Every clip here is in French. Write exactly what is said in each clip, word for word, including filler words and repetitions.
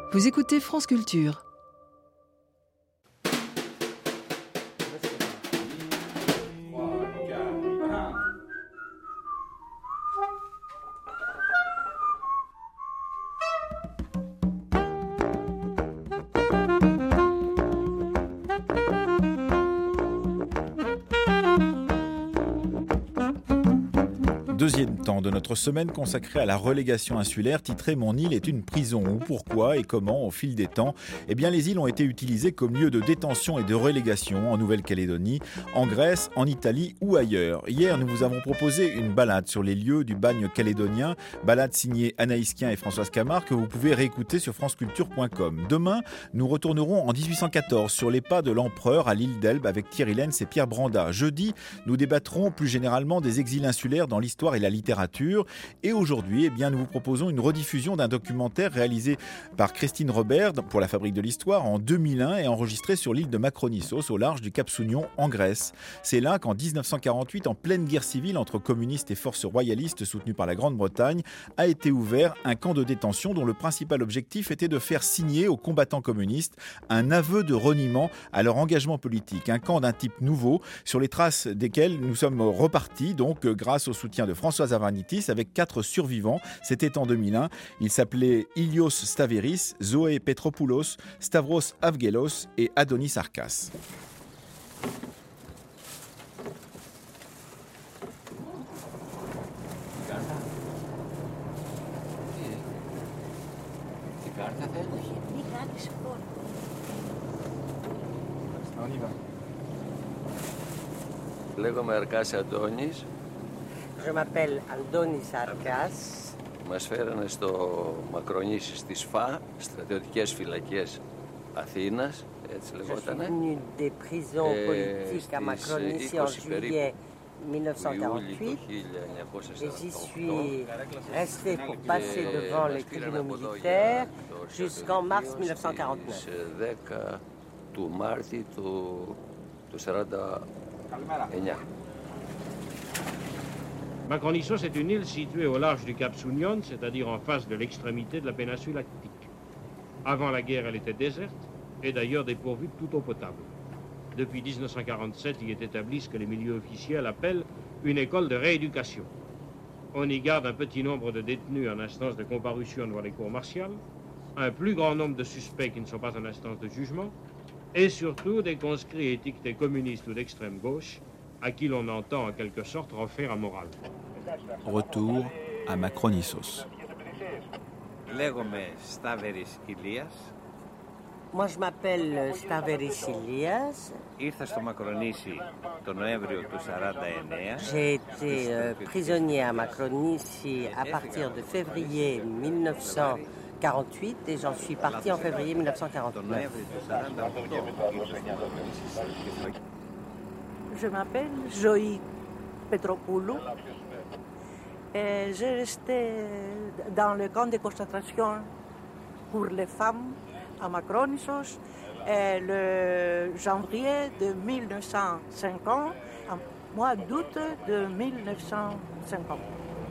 Vous écoutez France Culture. Deuxième temps de notre semaine consacrée à la relégation insulaire, titrée « Mon île est une prison » ou pourquoi et comment, au fil des temps, eh bien, les îles ont été utilisées comme lieu de détention et de relégation en Nouvelle-Calédonie, en Grèce, en Italie ou ailleurs. Hier, nous vous avons proposé une balade sur les lieux du bagne calédonien, balade signée Anaïs Kien et Françoise Camard que vous pouvez réécouter sur franceculture point com. Demain, nous retournerons en dix-huit cent quatorze sur les pas de l'empereur à l'île d'Elbe avec Thierry Lenz et Pierre Branda. Jeudi, nous débattrons plus généralement des exils insulaires dans l'histoire et la littérature. Et aujourd'hui, eh bien, nous vous proposons une rediffusion d'un documentaire réalisé par Christine Robert pour la Fabrique de l'Histoire en deux mille un et enregistré sur l'île de Makronissos au large du Cap Sounion en Grèce. C'est là qu'en dix-neuf cent quarante-huit, en pleine guerre civile entre communistes et forces royalistes soutenues par la Grande-Bretagne, a été ouvert un camp de détention dont le principal objectif était de faire signer aux combattants communistes un aveu de reniement à leur engagement politique. Un camp d'un type nouveau sur les traces desquels nous sommes repartis donc grâce au soutien de Françoise Avanitis avec quatre survivants. C'était en deux mille un. Ils s'appelaient Ilios Staveris, Zoé Petropoulos, Stavros Avgelos et Adonis Arkas. On y va. Λέγομαι Αρκάς Αντώνης. Je m'appelle Aldonis Arkas. Μας φέρανε στο Μακρονήσι στη ΣΦΑ, στρατιωτικές φυλακές Αθήνας, έτσι λεγότανε. Je suis venu des prisons politiques à Makronissi en juillet dix-neuf cent quarante-huit et j'y suis resté pour passer devant les tribunaux militaires jusqu'en mars dix-neuf cent quarante-neuf. δέκα του Μάρτη του, του σαράντα εννιά. Makronissos est une île située au large du Cap Sounion, c'est-à-dire en face de l'extrémité de la péninsule Attique. Avant la guerre, elle était déserte et d'ailleurs dépourvue de toute eau potable. Depuis dix-neuf cent quarante-sept, il est établi ce que les milieux officiels appellent une école de rééducation. On y garde un petit nombre de détenus en instance de comparution devant les cours martiales, un plus grand nombre de suspects qui ne sont pas en instance de jugement, et surtout des conscrits étiquetés communistes ou d'extrême gauche, à qui l'on entend en quelque sorte refaire un moral. Retour à Makronissos. Λέγομαι Σταύρης Ηλίας. Moi, je m'appelle Staveris Ilias. Ήρθα στο Μακρονήσι τον Νοέμβριο του σαράντα εννέα. J'ai été euh, prisonnier à Makronissi à partir de février dix-neuf cent quarante-huit et j'en suis parti en février dix-neuf cent quarante-neuf. Je m'appelle Zoé Petropoulou et j'ai resté dans le camp de concentration pour les femmes à Makronissos et le janvier de dix-neuf cent cinquante, en mois d'août de dix-neuf cent cinquante.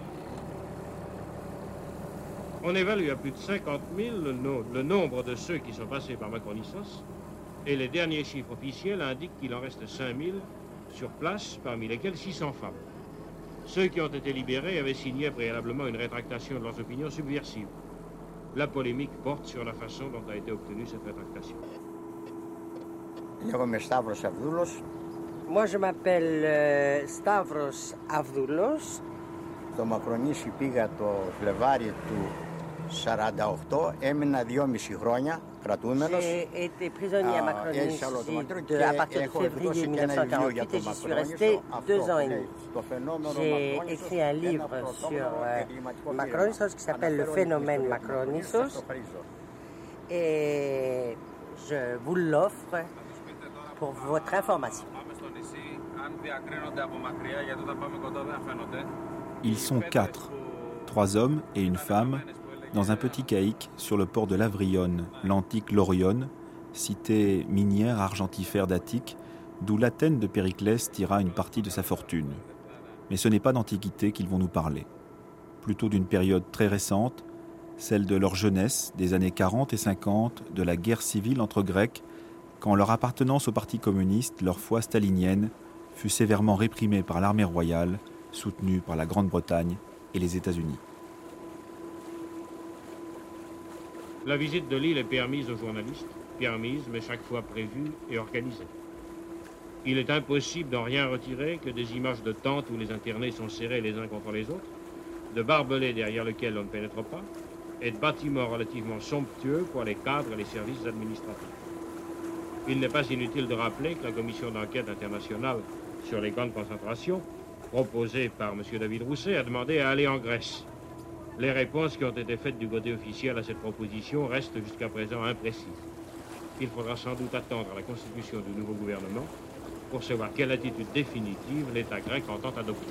On évalue à plus de cinquante mille le, no- le nombre de ceux qui sont passés par Makronissos et les derniers chiffres officiels indiquent qu'il en reste cinq mille sur place, parmi lesquels six cents femmes. Ceux qui ont été libérés avaient signé préalablement une rétractation de leurs opinions subversives. La polémique porte sur la façon dont a été obtenue cette rétractation. Λέγομαι Σταύρος Αυδούλος. Moi, je m'appelle euh, Stavros Avdoulos. Στο Μακρονήσι πήγα το Φλεβάρι του σαράντα οκτώ. Έμεινα δυόμιση χρόνια κρατούμενος. J'ai été prisonnier à Makronissi de, à partir de février dix-neuf cent quarante-huit et j'y suis resté deux ans et demi. J'ai écrit un livre sur euh, Makronissos qui s'appelle Le phénomène Makronissos et je vous l'offre pour votre information. Ils sont quatre, trois hommes et une femme, dans un petit caïque sur le port de Lavrione, l'antique Laurione, cité minière argentifère d'Attique, d'où l'Athènes de Périclès tira une partie de sa fortune. Mais ce n'est pas d'Antiquité qu'ils vont nous parler, plutôt d'une période très récente, celle de leur jeunesse, des années quarante et cinquante, de la guerre civile entre Grecs, quand leur appartenance au Parti communiste, leur foi stalinienne, fut sévèrement réprimée par l'armée royale, soutenue par la Grande-Bretagne et les États-Unis. La visite de l'île est permise aux journalistes, permise mais chaque fois prévue et organisée. Il est impossible d'en rien retirer que des images de tentes où les internés sont serrés les uns contre les autres, de barbelés derrière lesquels on ne pénètre pas, et de bâtiments relativement somptueux pour les cadres et les services administratifs. Il n'est pas inutile de rappeler que la commission d'enquête internationale sur les camps de concentration, proposée par M. David Rousset, a demandé à aller en Grèce. Les réponses qui ont été faites du côté officiel à cette proposition restent jusqu'à présent imprécises. Il faudra sans doute attendre la constitution du nouveau gouvernement pour savoir quelle attitude définitive l'État grec entend adopter.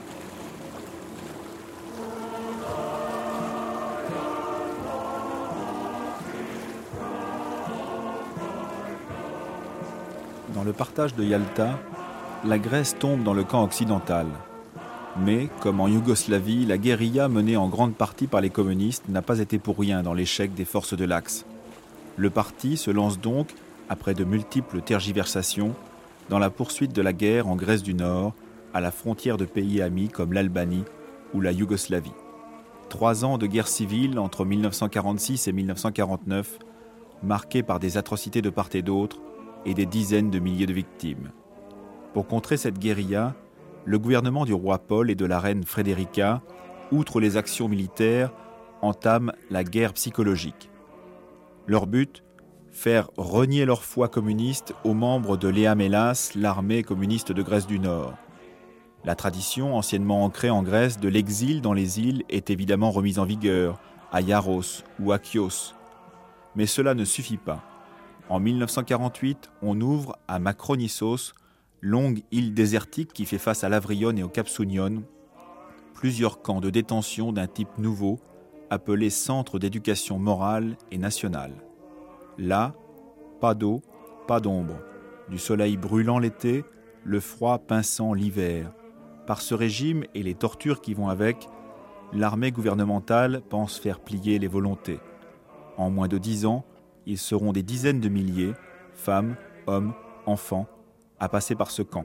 Dans le partage de Yalta, la Grèce tombe dans le camp occidental. Mais, comme en Yougoslavie, la guérilla menée en grande partie par les communistes n'a pas été pour rien dans l'échec des forces de l'Axe. Le parti se lance donc, après de multiples tergiversations, dans la poursuite de la guerre en Grèce du Nord, à la frontière de pays amis comme l'Albanie ou la Yougoslavie. Trois ans de guerre civile entre mille neuf cent quarante-six et mille neuf cent quarante-neuf, marqués par des atrocités de part et d'autre et des dizaines de milliers de victimes. Pour contrer cette guérilla, le gouvernement du roi Paul et de la reine Frédérica, outre les actions militaires, entame la guerre psychologique. Leur but ? Faire renier leur foi communiste aux membres de l'Ea Mélas, l'armée communiste de Grèce du Nord. La tradition, anciennement ancrée en Grèce, de l'exil dans les îles est évidemment remise en vigueur, à Iaros ou à Chios. Mais cela ne suffit pas. En mille neuf cent quarante-huit, on ouvre à Makronissos, longue île désertique qui fait face à l'Avrion et au Kapsounion, plusieurs camps de détention d'un type nouveau, appelés centres d'éducation morale et nationale. Là, pas d'eau, pas d'ombre, du soleil brûlant l'été, le froid pinçant l'hiver. Par ce régime et les tortures qui vont avec, l'armée gouvernementale pense faire plier les volontés. En moins de dix ans, ils seront des dizaines de milliers, femmes, hommes, enfants, à passer par ce camp.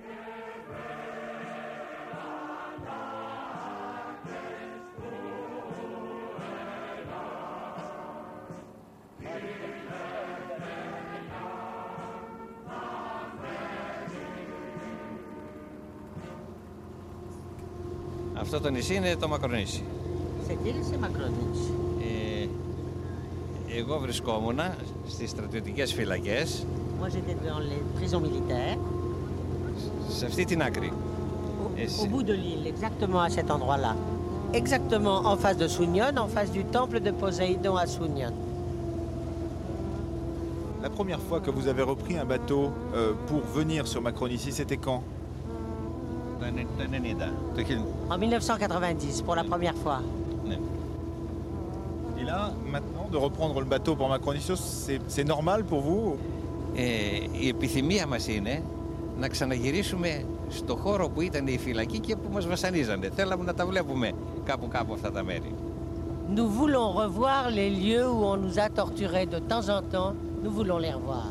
Αυτό το νησί είναι το Μακρονήσι. Cette île, c'est Μακρονήσι. Ε, εγώ βρισκόμουν στις στρατιωτικές φυλακές. Moi, j'étais dans les prisons militaires. Σε αυτή την άκρη. Au, au bout de l'île, exactement à cet endroit-là. Exactement en face de Sounion, en face du temple de Poséidon à Sounion. La première fois que vous avez repris un bateau euh, pour venir sur Makronissi, c'était quand ? En mille neuf cent quatre-vingt-dix, pour la première fois. Et là, maintenant, de reprendre le bateau pour Makronissos, c'est, c'est normal pour vous ? Ε, η επιθυμία μας είναι να ξαναγυρίσουμε στο χώρο που ήταν η φυλακή και που μας βασανίζανε. Θέλαμε να τα βλέπουμε κάπου κάπου αυτά τα μέρη. Nous voulons revoir les lieux où on nous a torturés de temps en temps. Nous voulons les revoir.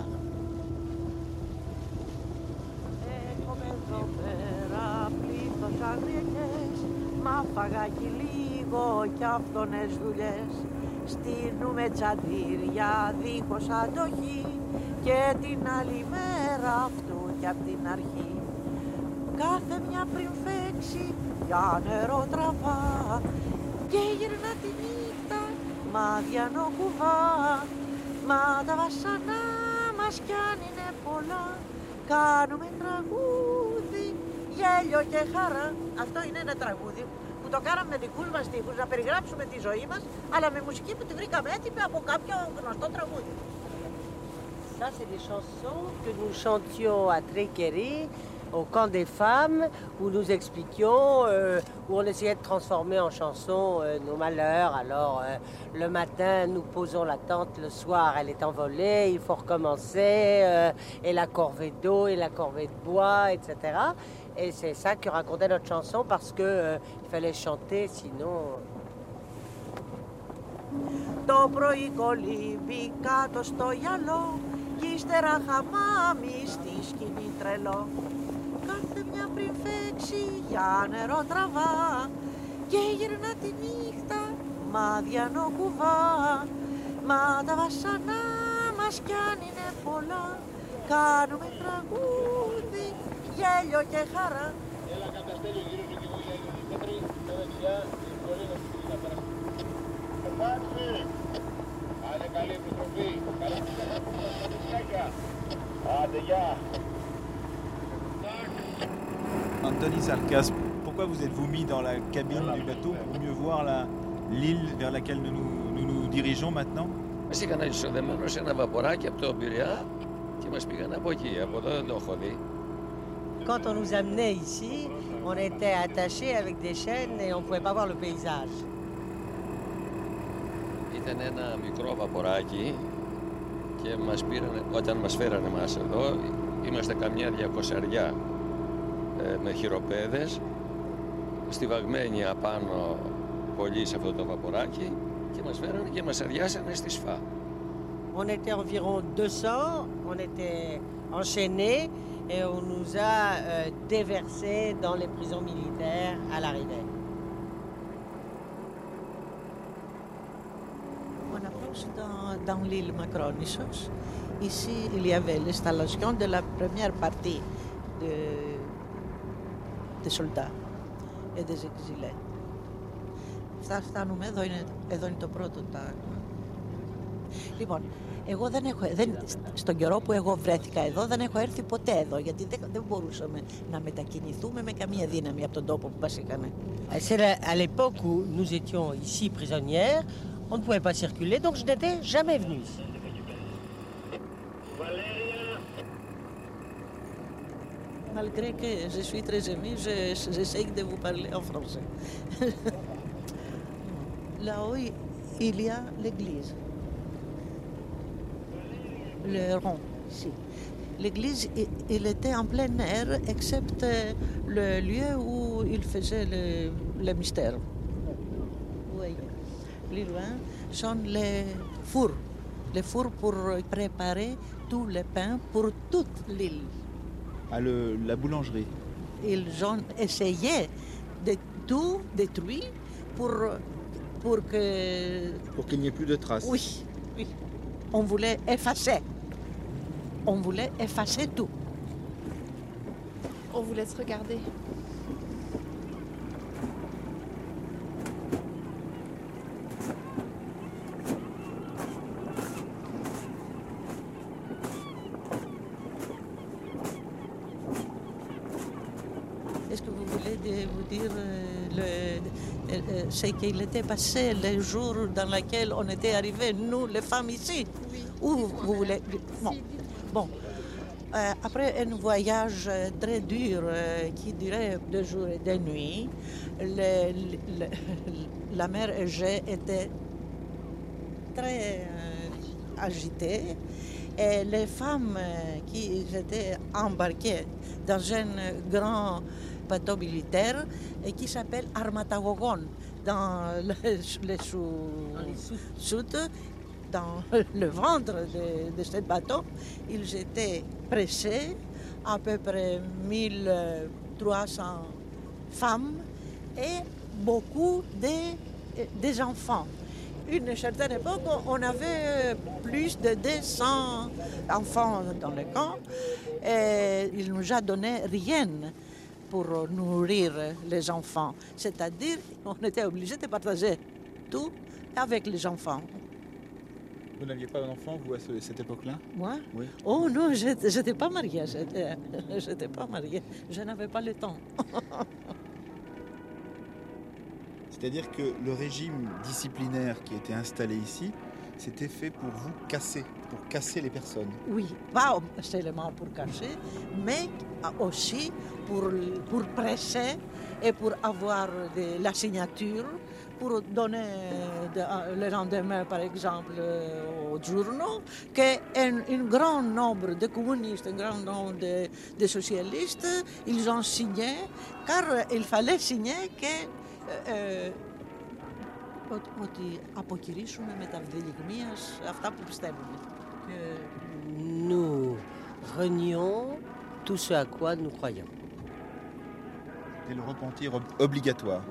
Μα φαγάκι λίγο κι αυτονες δουλειές. Στείνουμε τσαντήρια δίχως αντοχή και την άλλη μέρα αυτού κι απ' την αρχή. Κάθε μια πριν φέξει για νερό τραβά και γυρνά τη νύχτα μαδιανό κουβά. Μα τα βασανά μας κι αν είναι πολλά κάνουμε τραγούδι, γέλιο και χαρά. Αυτό είναι ένα τραγούδι που το κάναμε με δικούς μας στίχους, να περιγράψουμε τη ζωή μας, αλλά με μουσική που τη βρήκαμε έτυπη από κάποιο γνωστό τραγούδι. Ça, c'est des chansons que nous chantions à Trékéry, au camp des femmes, où nous expliquions, euh, où on essayait de transformer en chansons euh, nos malheurs. Alors, euh, le matin, nous posons la tente, le soir, elle est envolée, il faut recommencer, euh, et la corvée d'eau, et la corvée de bois, et cetera. Et c'est ça que racontait notre chanson, parce qu'il euh, fallait chanter, sinon... Το πρωί κολύμπι κάτω στο γυαλό κι ύστερα χαμάμι στη σκηνή τρελό. Κάθε μια πριν φέξει για νερό τραβά και γυρνά τη νύχτα μάδιανο κουβά. Μα τα βασανά μας κι αν είναι πολλά κάνουμε τραγούδι, γέλιο και χαρά. Έλα καταστέλει γύρω σου και εγώ για λίγο. Πέτρι, στο δεξιά, πολύ να σου πει να περάσει. Περάσει! Άντε καλή επιστροφή. Καλή επιστροφή. Άντε, γεια. Anthony Sarkas, pourquoi vous êtes-vous mis dans la cabine du bateau pour mieux voir la, l'île vers laquelle nous nous, nous, nous dirigeons maintenant? Μας είχαν εισοδεμένο σε ένα βαποράκι από το Πειραιά και μας πήγαν από εκεί, από εδώ δεν το έχω δει. Quand on nous amenait ici, on était attachés avec des chaînes et on ne pouvait pas voir le paysage. Ήταν ένα μικρό βαποράκι και μας πήραν, όταν μας φέρανε εμάς εδώ, είμαστε καμιά διακοσαριά ε, με χειροπέδες, στιβαγμένοι απάνω πολύ σε αυτό το βαποράκι και μας φέρανε και μας αδειάσανε στη Σφά. On était environ deux cents, on était enchaînés et on nous a euh, déversés dans les prisons militaires à l'arrivée. On approche dans, dans l'île Macronissos. Ici, il y avait l'installation de la première partie de, des soldats et des exilés. Θα φτάνουμε, εδώ είναι, εδώ είναι το πρώτο τάγμα. Λοιπόν, εγώ δεν έχω, δεν, στον καιρό που εγώ βρέθηκα εδώ δεν έχω έρθει ποτέ εδώ, γιατί δεν, δεν μπορούσαμε να μετακινηθούμε με καμία δύναμη από τον τόπο που μας είχανε. C'est à l'époque où nous étions ici prisonnières, on ne pouvait pas circuler, donc je n'étais jamais venue ici. Malgré que je suis très émue, je, j'essaie de vous parler en français. Là-haut, il y a l'église. Le rond, ici. L'église, il était en plein air, excepte le lieu où il faisait le, le mystère. Vous voyez, plus loin sont les fours. Les fours pour préparer tous les pains pour toute l'île. À le, la boulangerie. Ils ont essayé de tout détruire pour, pour que... Pour qu'il n'y ait plus de traces. Oui, oui. On voulait effacer. On voulait effacer tout. On vous laisse regarder. Est-ce que vous voulez de, vous dire euh, le, euh, ce qu'il était passé les jours dans lesquels on était arrivés, nous, les femmes ici? Oui. Ou vous voulez... Bon, bon. Euh, après un voyage très dur euh, qui durait deux jours et deux nuits, le, le, la mer Égée était très euh, agitée et les femmes euh, qui étaient embarquées dans un grand bateau militaire et qui s'appelle Armatagogon dans le, le sous-soute, dans le ventre de, de ce bateau, ils étaient pressés, à peu près mille trois cents femmes et beaucoup de, des enfants. Une certaine époque, on avait plus de deux cents enfants dans le camp et il ne nous a donné rien pour nourrir les enfants. C'est-à-dire qu'on était obligé de partager tout avec les enfants. Vous n'aviez pas d'enfant, vous, à ce, cette époque-là? Moi? Oui. Oh non, je n'étais pas mariée. Je n'étais pas mariée. Je n'avais pas le temps. C'est-à-dire que le régime disciplinaire qui était installé ici, c'était fait pour vous casser, pour casser les personnes. Oui, pas seulement pour casser, mais aussi pour, pour presser et pour avoir de la signature, pour donner de, le lendemain, par exemple, aux journaux, qu'un grand nombre de communistes, un grand nombre de, de socialistes, ils ont signé, car il fallait signer que euh, ότι αποκηρύσουμε με τα βδελιγμίας αυτά που πιστεύουμε. Nous renions tout ce à quoi nous croyons. C'est le repentir ob- obligatoire.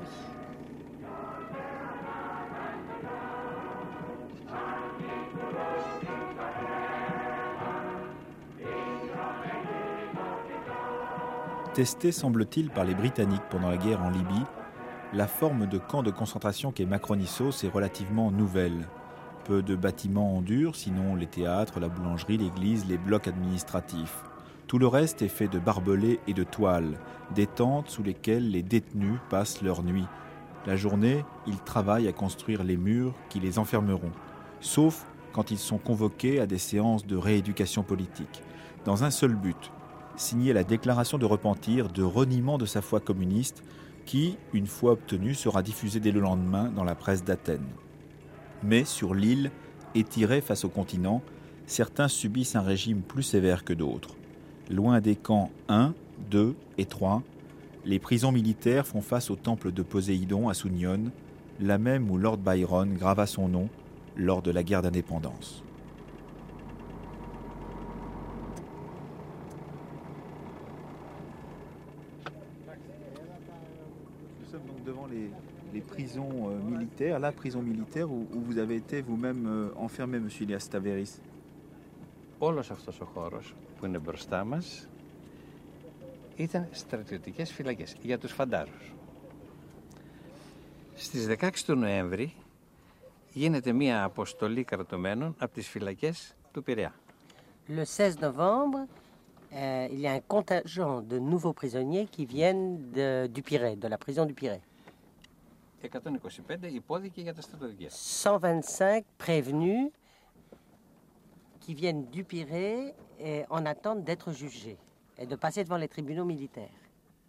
Testé, semble-t-il, par les Britanniques pendant la guerre en Libye, la forme de camp de concentration qu'est Macronisos est relativement nouvelle. Peu de bâtiments en dur, sinon les théâtres, la boulangerie, l'église, les blocs administratifs. Tout le reste est fait de barbelés et de toiles, des tentes sous lesquelles les détenus passent leur nuit. La journée, ils travaillent à construire les murs qui les enfermeront, sauf quand ils sont convoqués à des séances de rééducation politique, dans un seul but, signer la déclaration de repentir, de reniement de sa foi communiste, qui, une fois obtenue, sera diffusée dès le lendemain dans la presse d'Athènes. Mais sur l'île, étirée face au continent, certains subissent un régime plus sévère que d'autres. Loin des camps un, deux et trois, les prisons militaires font face au temple de Poséidon à Sounion, la même où Lord Byron grava son nom lors de la guerre d'indépendance. Nous sommes donc devant les, les prisons euh, militaires, la prison militaire où, où vous avez été vous-même euh, enfermé, monsieur Ilias Staveris. Όλος αυτός ο χώρος που είναι μπροστά μας ήταν στρατιωτικές φυλακές για τους φαντάρους. Στις δεκαέξι του Νοέμβρη γίνεται μία αποστολή κρατωμένων από τις φυλακές του Πειραιά. Le seize novembre, euh, il y a un contingent de nouveaux prisonniers qui viennent de, du Pirée, de la prison du Pirée. εκατόν είκοσι πέντε υπόθηκε για τα στρατιωτικές. cent vingt-cinq prévenus qui viennent du Pirée et en attente d'être jugés et de passer devant les tribunaux militaires.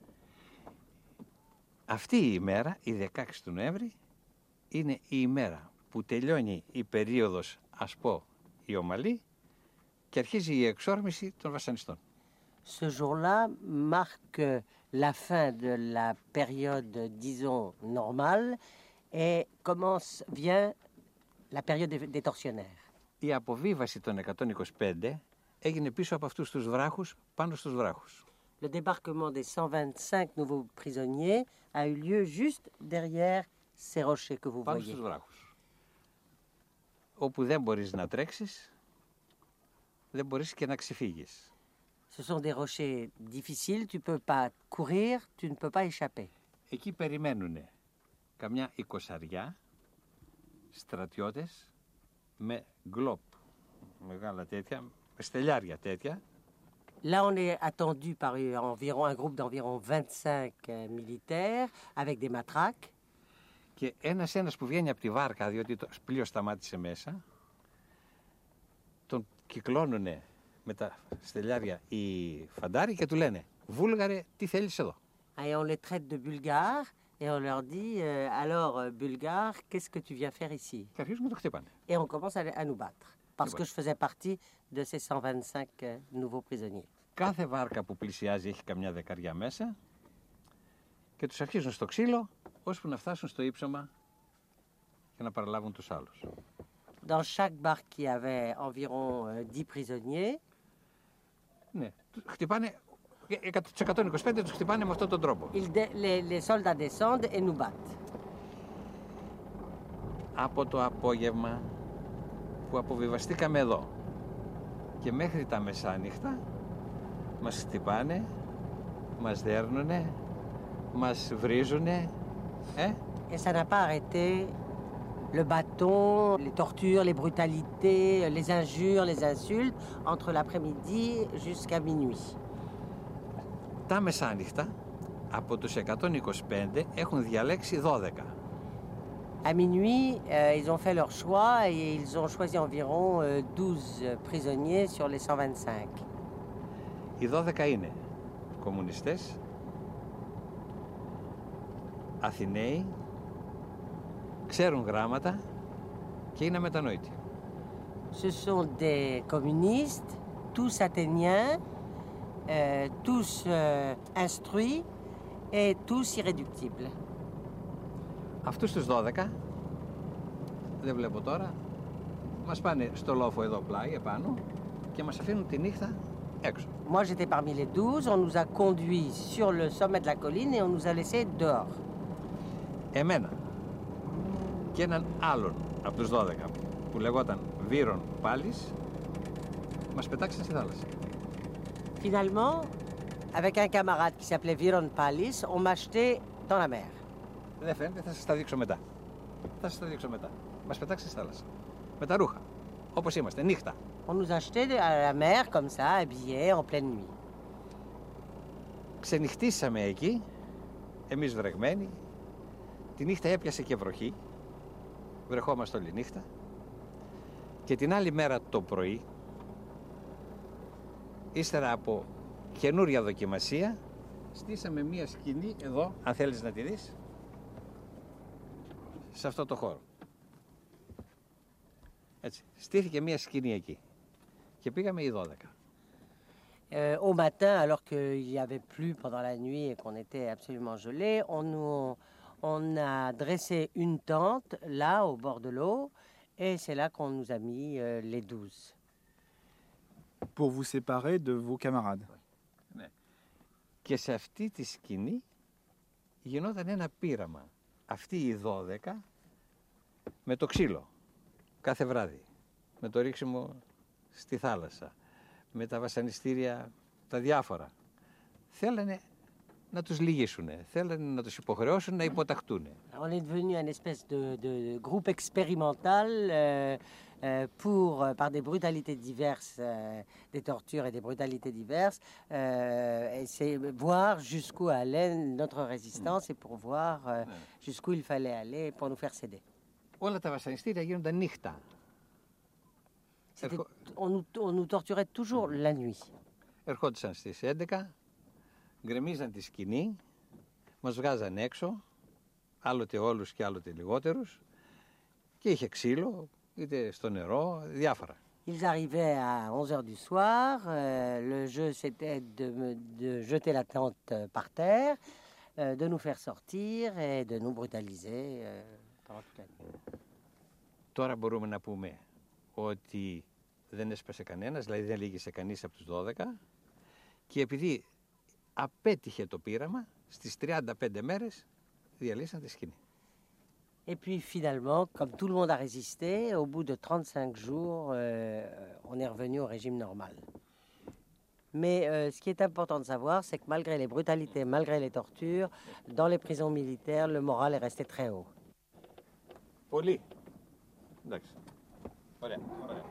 Αυτή η ημέρα, η δεκαέξι του Νοέμβρη, είναι η ημέρα που τελειώνει η περίοδος, ας πω, η ομαλή και αρχίζει η εξόρμηση των βασανιστών. Ce jour-là marque la fin de la période, disons, normale et commence, vient la période des, des tortionnaires. Η αποβίβαση των εκατόν είκοσι πέντε έγινε πίσω από αυτούς τους βράχους, πάνω στους βράχους. Le débarquement des cent vingt-cinq nouveaux prisonniers a eu lieu juste derrière ces rochers que vous πάνω voyez. στους βράχους. Όπου δεν μπορείς να τρέξεις, δεν μπορείς και να ξεφύγεις. Ce sont des rochers difficiles, tu ne peux pas courir, tu ne peux pas échapper. Εκεί περιμένουν καμιά εικοσαριά στρατιώτες με γκλόπ, μεγάλα τέτοια, με στελιάρια τέτοια. Là, on est attendu par environ, un groupe d'environ vingt-cinq militaires avec des matraques. Και ένας ένας που βγαίνει από τη βάρκα, διότι το πλοίο σταμάτησε μέσα, τον κυκλώνουνε με τα στελιάρια οι φαντάροι και του λένε «Βούλγαρε, τι θέλεις εδώ?» Et on les traite de bulgares et on leur dit euh, alors euh, bulgare, qu'est-ce que tu viens faire ici? Και αρχίζουν να το χτυπάνε. Et on commence à, à nous battre parce que je faisais partie de ces cent vingt-cinq euh, nouveaux prisonniers. Κάθε βάρκα που πλησιάζει έχει καμιά δεκαριά μέσα και τους αρχίζουν στο ξύλο ώσπου να φτάσουν στο ύψωμα και να παραλάβουν τους άλλους. Dans chaque barque, il y avait environ euh, dix prisonniers. Ναι, τους χτυπάνε, τους εκατόν είκοσι πέντε τους χτυπάνε με αυτόν τον τρόπο. Ils de- les, les soldats descendent et nous battent. Από το απόγευμα που αποβιβαστήκαμε εδώ και μέχρι τα μεσάνυχτα μας χτυπάνε, μας δέρνουνε, μας βρίζουνε, ε? Et ça n'a pas arrêté. Le bâton, les tortures, les brutalités, les injures, les insultes, entre l'après-midi jusqu'à minuit. Τα μεσάνυχτα από τους εκατόν είκοσι πέντε έχουν διαλέξει δώδεκα. À minuit, euh, ils ont fait leur choix et ils ont choisi environ euh, douze prisonniers sur les cent vingt-cinq. Οι δώδεκα είναι κομμουνιστές, Αθηναίοι, ξέρουν γράμματα και είναι αμετανόητοι. Ce sont des communistes, tous athéniens, euh, tous euh, instruits et tous irréductibles. Αυτούς τους δώδεκα δεν βλέπω τώρα. Μας πάνε στο λόφο εδώ πλάι, επάνω, και μας αφήνουν τη νύχτα έξω. Moi, j'étais parmi les douze. On nous a conduits sur le sommet de la colline et on nous a laissés dehors. Εμένα και έναν άλλον από τους δώδεκα που λεγόταν Βίρον Πάλης μας πετάξαν στη θάλασσα. Finalement, avec un camarade qui s'appelait Viron Palis, on m'a jeté dans la mer. Δεν φαίνεται, θα σας τα δείξω μετά. Θα σας τα δείξω μετά. Μας πετάξαν στη θάλασσα. Με τα ρούχα. Όπως είμαστε, νύχτα. On nous a jetés à la mer comme ça, habillés en pleine nuit. Ξενυχτήσαμε εκεί, εμείς βρεγμένοι. Τη νύχτα έπιασε και βροχή. Βρεχόμαστε όλη νύχτα. Και την άλλη μέρα το πρωί, ύστερα από καινούρια δοκιμασία, στήσαμε μία σκηνή εδώ, αν θέλεις να τη δεις, σε αυτό το χώρο. Έτσι, στήθηκε μία σκηνή εκεί και πήγαμε οι δώδεκα. Euh, au matin, alors qu'il n'y avait plus pendant la nuit et qu'on était absolument gelés, on, nous, on a dressé une tente là, au bord de l'eau, et c'est là qu'on nous a mis euh, les douze. Pour vous séparer de vos camarades. Ναι. Και σε αυτή τη σκηνή γινόταν ένα πείραμα. Αυτοί οι δώδεκα με το ξύλο κάθε βράδυ, με το ρίξιμο στη θάλασσα, με τα βασανιστήρια τα διάφορα. Θέλανε να τους λυγίσουνε, θέλανε να τους υποχρεώσουν να υποταχτούνε. On est devenu un espèce de, de groupe expérimental euh, euh, pour, par des brutalités diverses, euh, des tortures et des brutalités diverses, euh, et c'est voir jusqu'où allait notre résistance et pour voir euh, jusqu'où il fallait aller pour nous faire céder. Όλα τα βασανιστήρια γίνονταν νύχτα. Ερχο... On, nous, on nous torturait toujours mm. la nuit. Ερχόντουσαν στις έντεκα, γκρεμίζαν τη σκηνή, μας βγάζαν έξω, άλλοτε όλους και άλλοτε λιγότερους, και είχε ξύλο, είτε στο νερό, διάφορα. Ils arrivaient à onze heures du soir, euh, le jeu c'était de, de jeter la tente par terre, euh, de nous faire sortir et de nous brutaliser euh, pendant toute la nuit. Τώρα μπορούμε να πούμε ότι δεν έσπασε κανένας, δηλαδή δεν λύγησε κανείς από τους δώδεκα, και επειδή απέτυχε το πείραμα, στις τριάντα πέντε μέρες διαλύσαν τη σκηνή. Et puis finalement, comme tout le monde a résisté, au bout de trente-cinq jours, euh, on est revenu au régime normal. Mais euh, ce qui est important de savoir, c'est que malgré les brutalités, malgré les tortures, dans les prisons militaires, le moral est resté très haut. Πολύ. Εντάξει. Ωραία, ωραία.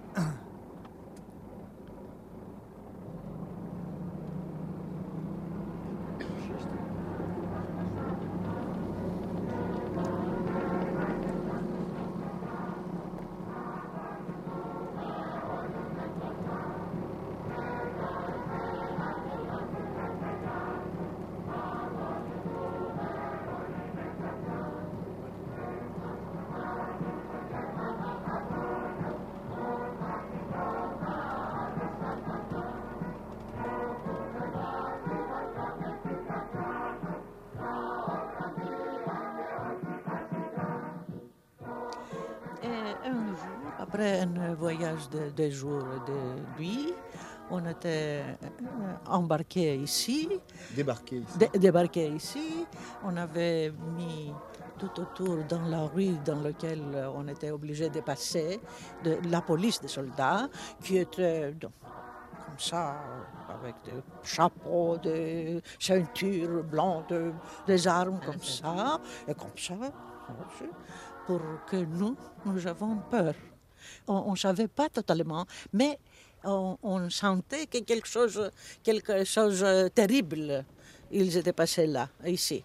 Après un voyage de deux jours et de nuit, on était embarqués ici. Débarqués ici. Dé- débarqués ici. On avait mis tout autour dans la rue dans laquelle on était obligé de passer de la police des soldats qui étaient comme ça, avec des chapeaux, des ceintures blanches, des armes comme ça, et comme ça, pour que nous, nous avons peur. On ne savait pas totalement, mais on, on sentait que quelque chose, quelque chose de terrible, ils étaient passés là, ici.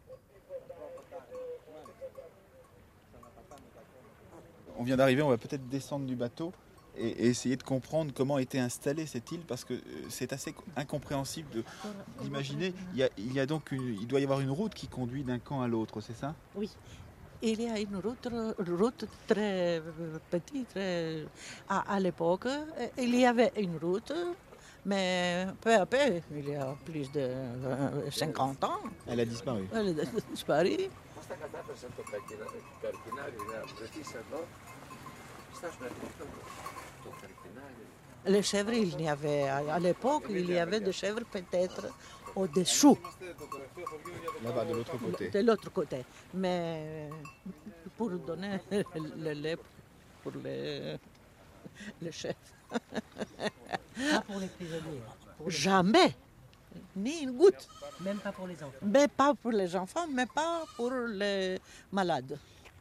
On vient d'arriver, on va peut-être descendre du bateau et, et essayer de comprendre comment était installée cette île, parce que c'est assez incompréhensible de, d'imaginer. Il y a, il y a donc une, il doit y avoir une route qui conduit d'un camp à l'autre, c'est ça? Oui. Il y a une route, route très petite. Très... À, à l'époque, il y avait une route, mais peu à peu, il y a plus de cinquante ans. Elle a disparu. Elle a disparu. τα κατάφερσαν το καρκινάρι να βρεθείς εδώ. Στάσου να το το καρκινάρι. Les chèvres, il y avait, à l'époque, il y avait des chèvres peut-être au-dessous. Là-bas, de l'autre côté. De l'autre côté. Mais pour donner le lait pour les, les chèvres. Pas pour les prisonniers. Pour les... Jamais. Ni une goutte. Même pas pour les enfants. Mais pas pour les enfants, mais pas pour les malades.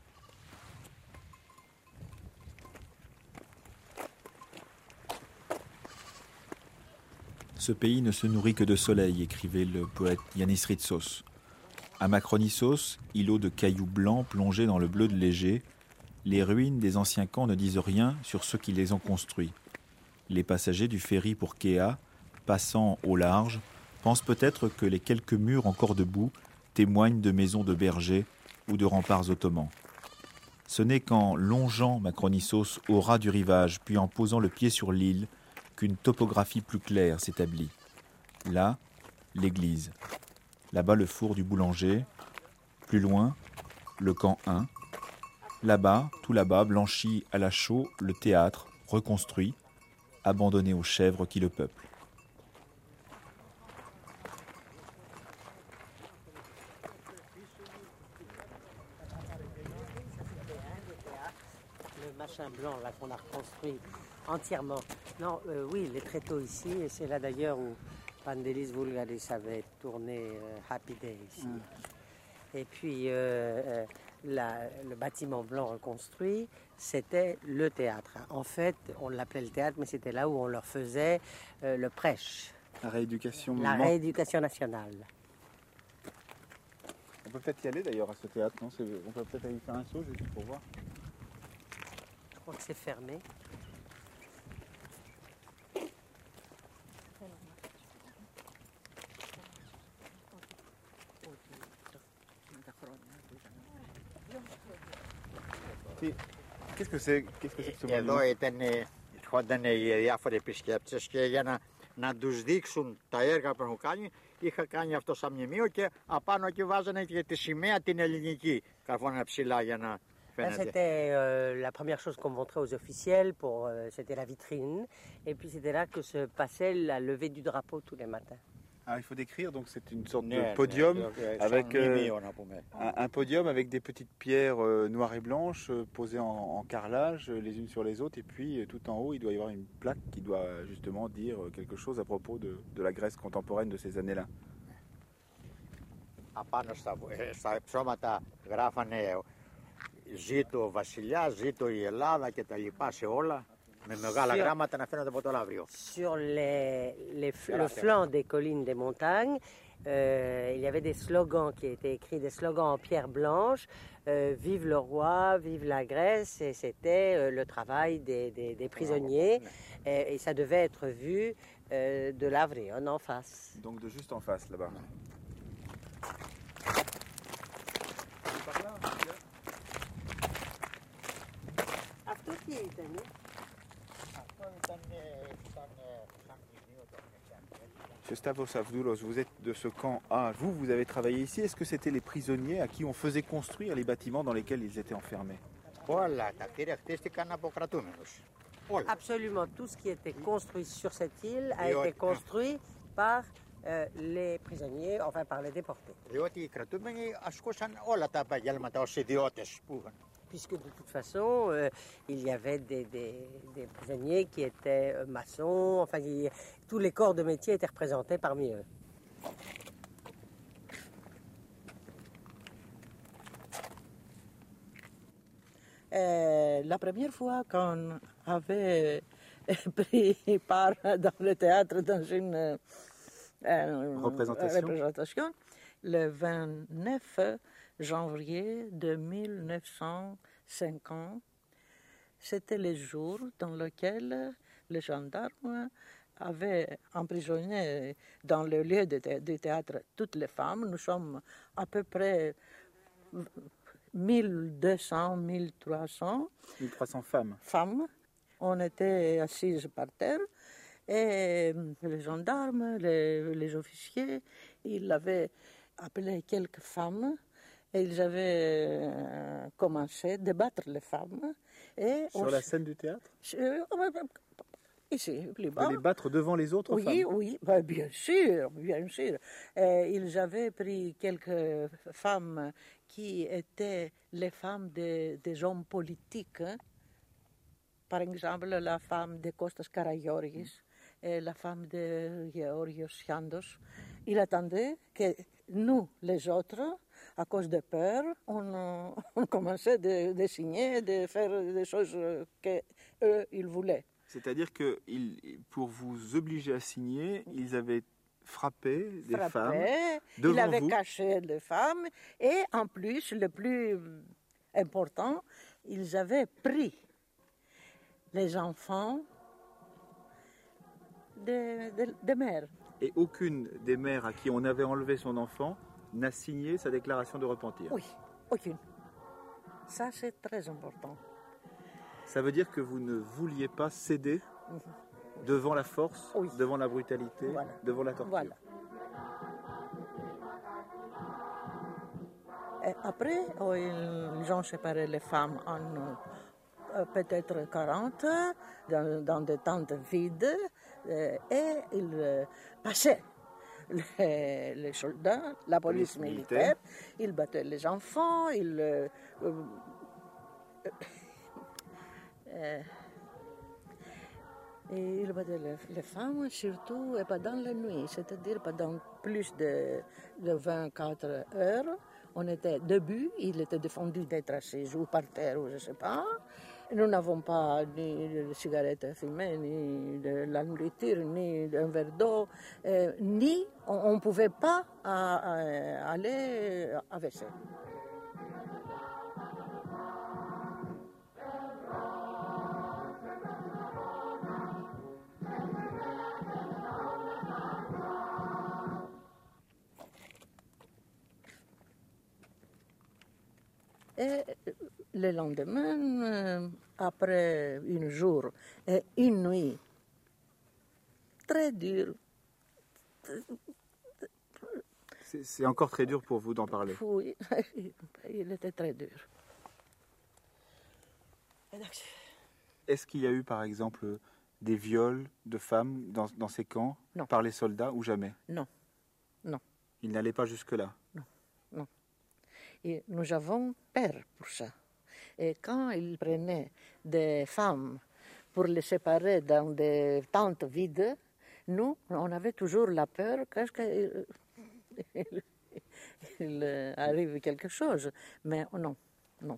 Ce pays ne se nourrit que de soleil, écrivait le poète Yanis Ritsos. À Macronissos, îlot de cailloux blancs plongés dans le bleu de l'Égée, les ruines des anciens camps ne disent rien sur ceux qui les ont construits. Les passagers du ferry pour Kea, passant au large, pensent peut-être que les quelques murs encore debout témoignent de maisons de bergers ou de remparts ottomans. Ce n'est qu'en longeant Macronissos au ras du rivage, puis en posant le pied sur l'île, qu'une topographie plus claire s'établit. Là, l'église. Là-bas, le four du boulanger. Plus loin, le camp un. Là-bas, tout là-bas, blanchi à la chaux, le théâtre, reconstruit, abandonné aux chèvres qui le peuplent. Le machin blanc là qu'on a reconstruit entièrement. Non, euh, oui, les tréteaux ici, et c'est là d'ailleurs où Vangelis Voulgaris avait tourné euh, Happy Day ici. Mm. Et puis euh, euh, la, le bâtiment blanc reconstruit, c'était le théâtre. En fait, on l'appelait le théâtre, mais c'était là où on leur faisait euh, le prêche. La rééducation. La man... rééducation nationale. On peut peut-être y aller d'ailleurs à ce théâtre, non? On peut peut-être aller faire un saut juste pour voir. Je crois que c'est fermé. Qu'est-ce que c'est qu'est-ce que c'est que ce Εδώ ήταν, ερχόταν οι διάφοροι επισκέπτες και για να, να τους δείξουν τα έργα που έχουν κάνει, είχα κάνει αυτό σαν μνημείο και απάνω εκεί βάζανε και τη σημαία την ελληνική, καρφώνα ψηλά για να φαίνεται. C'était euh, la première chose qu'on montrait aux officiels, pour, euh, c'était la vitrine, et puis c'était là que se passait la levée du drapeau tous les matins. Ah, il faut décrire, donc c'est une sorte de podium avec euh, un, un podium avec des petites pierres euh, noires et blanches euh, posées en, en carrelage euh, les unes sur les autres, et puis euh, tout en haut il doit y avoir une plaque qui doit justement dire quelque chose à propos de, de la Grèce contemporaine de ces années-là. Απάνω στα, στα ψώματα γράφανε ζήτω ο βασιλιάς, ζήτω η Ελλάδα και τα λοιπά σε όλα. Sur les, les, le flanc des collines des montagnes, euh, il y avait des slogans qui étaient écrits, des slogans en pierre blanche, euh, vive le roi, vive la Grèce, et c'était euh, le travail des, des, des prisonniers, et, et ça devait être vu euh, de l'Avrion en face. Donc de juste en face là-bas. Αυτό τι ήταν? Monsieur Stavros Avdoulos, vous êtes de ce camp A. Vous, vous avez travaillé ici. Est-ce que c'était les prisonniers à qui on faisait construire les bâtiments dans lesquels ils étaient enfermés? Absolument. Tout ce qui était construit sur cette île a été construit par euh, les prisonniers, enfin par les déportés. Puisque de toute façon, euh, il y avait des, des, des prisonniers qui étaient euh, maçons, enfin, il, tous les corps de métier étaient représentés parmi eux. Euh, la première fois qu'on avait pris part dans le théâtre, dans une euh, représentation. représentation, le vingt-neuf janvier de mille neuf cent cinquante, c'était le jour dans lequel les gendarmes avaient emprisonné dans le lieu du théâtre toutes les femmes. Nous sommes à peu près mille deux cents, mille trois cents. mille trois cents femmes. Femmes. On était assises par terre et les gendarmes, les, les officiers, ils avaient appelé quelques femmes Et ils avaient euh, commencé à battre les femmes. Et Sur aussi, la scène du théâtre? Ici, plus bas. De les battre devant les autres oui, femmes? Oui, oui, ben, bien sûr, bien sûr. Et ils avaient pris quelques femmes qui étaient les femmes de, des hommes politiques. Hein. Par exemple, la femme de Kostas Karagiorgis et la femme de Georgios Chandos. Ils attendaient que nous, les autres, à cause de peur, on, on commençait de, de signer, de faire des choses qu'eux, ils voulaient. C'est-à-dire que ils, pour vous obliger à signer, ils avaient frappé des frappé, femmes devant ils avaient vous. caché les femmes et en plus, le plus important, ils avaient pris les enfants des de, de mères. Et aucune des mères à qui on avait enlevé son enfant n'a signé sa déclaration de repentir? Oui, aucune. Ça, c'est très important. Ça veut dire que vous ne vouliez pas céder mm-hmm. devant la force, oui. devant la brutalité, voilà. devant la torture. Voilà. Et après, oh, ils ont séparé les femmes en euh, peut-être quarante, dans, dans des tentes vides, euh, et ils euh, passaient. Les, les soldats, la police, police militaire, militaire, ils battaient les enfants, ils... Euh, euh, euh, et ils battaient les, les femmes, surtout et pendant la nuit, c'est-à-dire pendant plus de, de vingt-quatre heures. On était debout, il était défendu d'être assis ou par terre ou je ne sais pas. Nous n'avons pas ni de cigarettes à fumer, ni de la nourriture, ni d'un verre d'eau, euh, ni on ne pouvait pas à, à, aller à W C. Et le lendemain, après un jour et une nuit, très dur. C'est, c'est encore très dur pour vous d'en parler? Oui, il était très dur. Est-ce qu'il y a eu, par exemple, des viols de femmes dans, dans ces camps non. par les soldats ou jamais? Non, non. Ils n'allaient pas jusque-là? Non, non. Et nous avons peur pour ça. Et quand ils prenaient des femmes pour les séparer dans des tentes vides, nous, on avait toujours la peur qu'est-ce qu'il il, il arrive quelque chose. Mais non, non.